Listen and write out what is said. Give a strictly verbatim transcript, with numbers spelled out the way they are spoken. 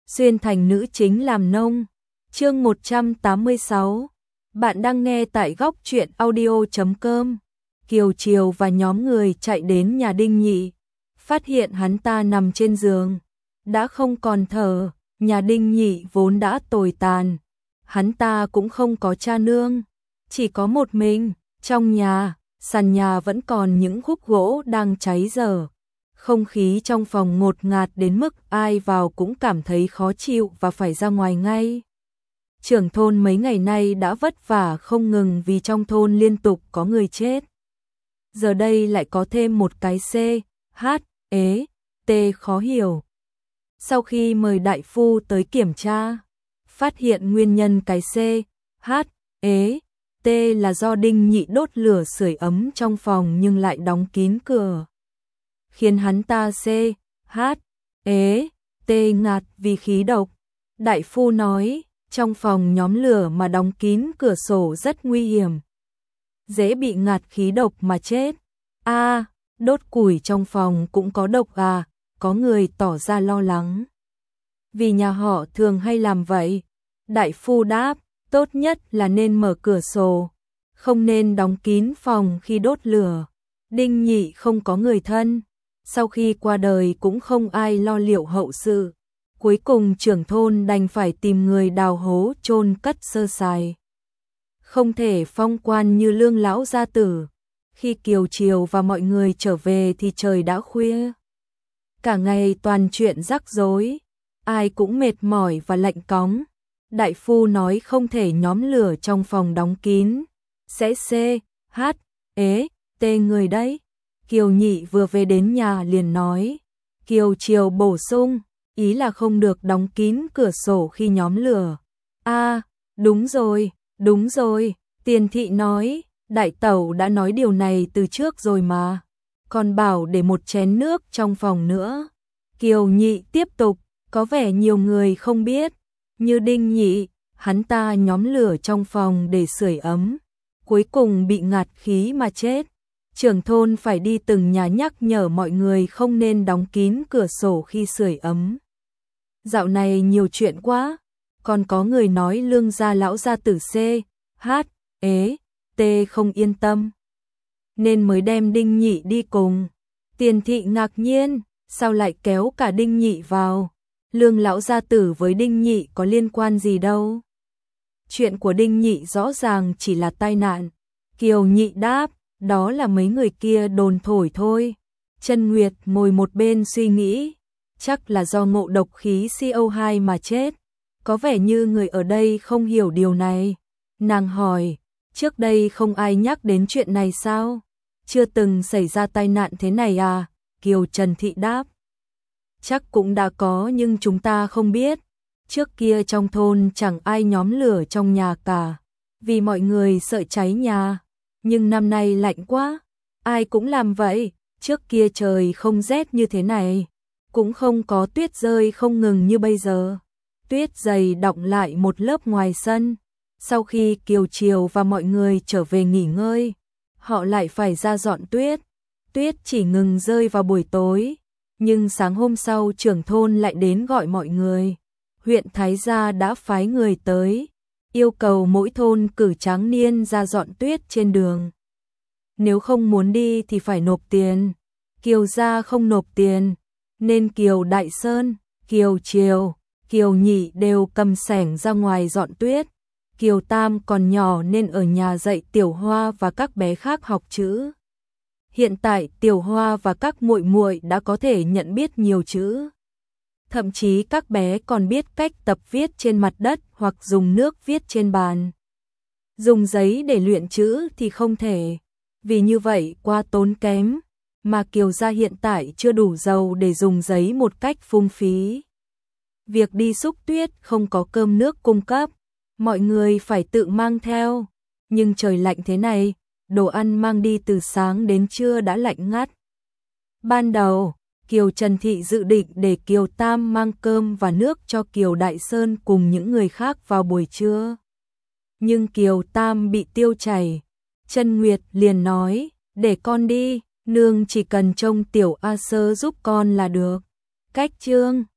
xuyên thành nữ chính làm nông. Chương một trăm tám mươi sáu. Bạn đang nghe tại góc truyện audio chấm com. Kiều Triều và nhóm người chạy đến nhà Đinh Nhị, phát hiện hắn ta nằm trên giường, đã không còn thở. Nhà Đinh Nhị vốn đã tồi tàn, hắn ta cũng không có cha nương, chỉ có một mình. Trong nhà, sàn nhà vẫn còn những khúc gỗ đang cháy dở. Không khí trong phòng ngột ngạt đến mức ai vào cũng cảm thấy khó chịu và phải ra ngoài ngay. Trưởng thôn mấy ngày nay đã vất vả không ngừng vì trong thôn liên tục có người chết. Giờ đây lại có thêm một cái C, H, ế, T khó hiểu. Sau khi mời đại phu tới kiểm tra, phát hiện nguyên nhân cái C, H, ế, T là do Đinh Nhị đốt lửa sưởi ấm trong phòng nhưng lại đóng kín cửa, khiến hắn ta C, H, ế, T ngạt vì khí độc. Đại phu nói, trong phòng nhóm lửa mà đóng kín cửa sổ rất nguy hiểm, dễ bị ngạt khí độc mà chết. A, à, đốt củi trong phòng cũng có độc à? Có người tỏ ra lo lắng. Vì nhà họ thường hay làm vậy. Đại phu đáp, tốt nhất là nên mở cửa sổ, không nên đóng kín phòng khi đốt lửa. Đinh Nhị không có người thân, sau khi qua đời cũng không ai lo liệu hậu sự. Cuối cùng trưởng thôn đành phải tìm người đào hố chôn cất sơ sài. Không thể phong quan như Lương lão gia tử. Khi Kiều Triều và mọi người trở về thì trời đã khuya. Cả ngày toàn chuyện rắc rối, ai cũng mệt mỏi và lạnh cóng. Đại phu nói không thể nhóm lửa trong phòng đóng kín, sẽ C, H, ế, T người đấy. Kiều Nhị vừa về đến nhà liền nói. Kiều Triều bổ sung, ý là không được đóng kín cửa sổ khi nhóm lửa. A, à, đúng rồi, đúng rồi, Tiền Thị nói, đại tẩu đã nói điều này từ trước rồi mà, còn bảo để một chén nước trong phòng nữa. Kiều Nhị tiếp tục, có vẻ nhiều người không biết, như Đinh Nhị, hắn ta nhóm lửa trong phòng để sưởi ấm, cuối cùng bị ngạt khí mà chết. Trưởng thôn phải đi từng nhà nhắc nhở mọi người không nên đóng kín cửa sổ khi sưởi ấm. Dạo này nhiều chuyện quá, còn có người nói Lương gia lão gia tử C, H, ế, T không yên tâm, nên mới đem Đinh Nhị đi cùng. Tiền Thị ngạc nhiên, sao lại kéo cả Đinh Nhị vào? Lương lão gia tử với Đinh Nhị có liên quan gì đâu. Chuyện của Đinh Nhị rõ ràng chỉ là tai nạn. Kiều Nhị đáp, đó là mấy người kia đồn thổi thôi. Chân Nguyệt ngồi một bên suy nghĩ, chắc là do ngộ độc khí C O hai mà chết. Có vẻ như người ở đây không hiểu điều này. Nàng hỏi, trước đây không ai nhắc đến chuyện này sao? Chưa từng xảy ra tai nạn thế này à? Kiều Trần Thị đáp, chắc cũng đã có nhưng chúng ta không biết. Trước kia trong thôn chẳng ai nhóm lửa trong nhà cả, vì mọi người sợ cháy nhà. Nhưng năm nay lạnh quá, ai cũng làm vậy. Trước kia trời không rét như thế này, cũng không có tuyết rơi không ngừng như bây giờ. Tuyết dày đọng lại một lớp ngoài sân. Sau khi Kiều Triều và mọi người trở về nghỉ ngơi, họ lại phải ra dọn tuyết. Tuyết chỉ ngừng rơi vào buổi tối, nhưng sáng hôm sau trưởng thôn lại đến gọi mọi người. Huyện Thái Gia đã phái người tới, yêu cầu mỗi thôn cử tráng niên ra dọn tuyết trên đường. Nếu không muốn đi thì phải nộp tiền. Kiều gia không nộp tiền, nên Kiều Đại Sơn, Kiều Triều, Kiều Nhị đều cầm xẻng ra ngoài dọn tuyết. Kiều Tam còn nhỏ nên ở nhà dạy Tiểu Hoa và các bé khác học chữ. Hiện tại Tiểu Hoa và các muội muội đã có thể nhận biết nhiều chữ. Thậm chí các bé còn biết cách tập viết trên mặt đất hoặc dùng nước viết trên bàn. Dùng giấy để luyện chữ thì không thể, vì như vậy quá tốn kém, mà Kiều gia hiện tại chưa đủ giàu để dùng giấy một cách phung phí. Việc đi xúc tuyết không có cơm nước cung cấp, mọi người phải tự mang theo, nhưng trời lạnh thế này, đồ ăn mang đi từ sáng đến trưa đã lạnh ngắt. Ban đầu, Kiều Trần Thị dự định để Kiều Tam mang cơm và nước cho Kiều Đại Sơn cùng những người khác vào buổi trưa. Nhưng Kiều Tam bị tiêu chảy. Chân Nguyệt liền nói, để con đi, nương chỉ cần trông Tiểu A Sơ giúp con là được. Cách chương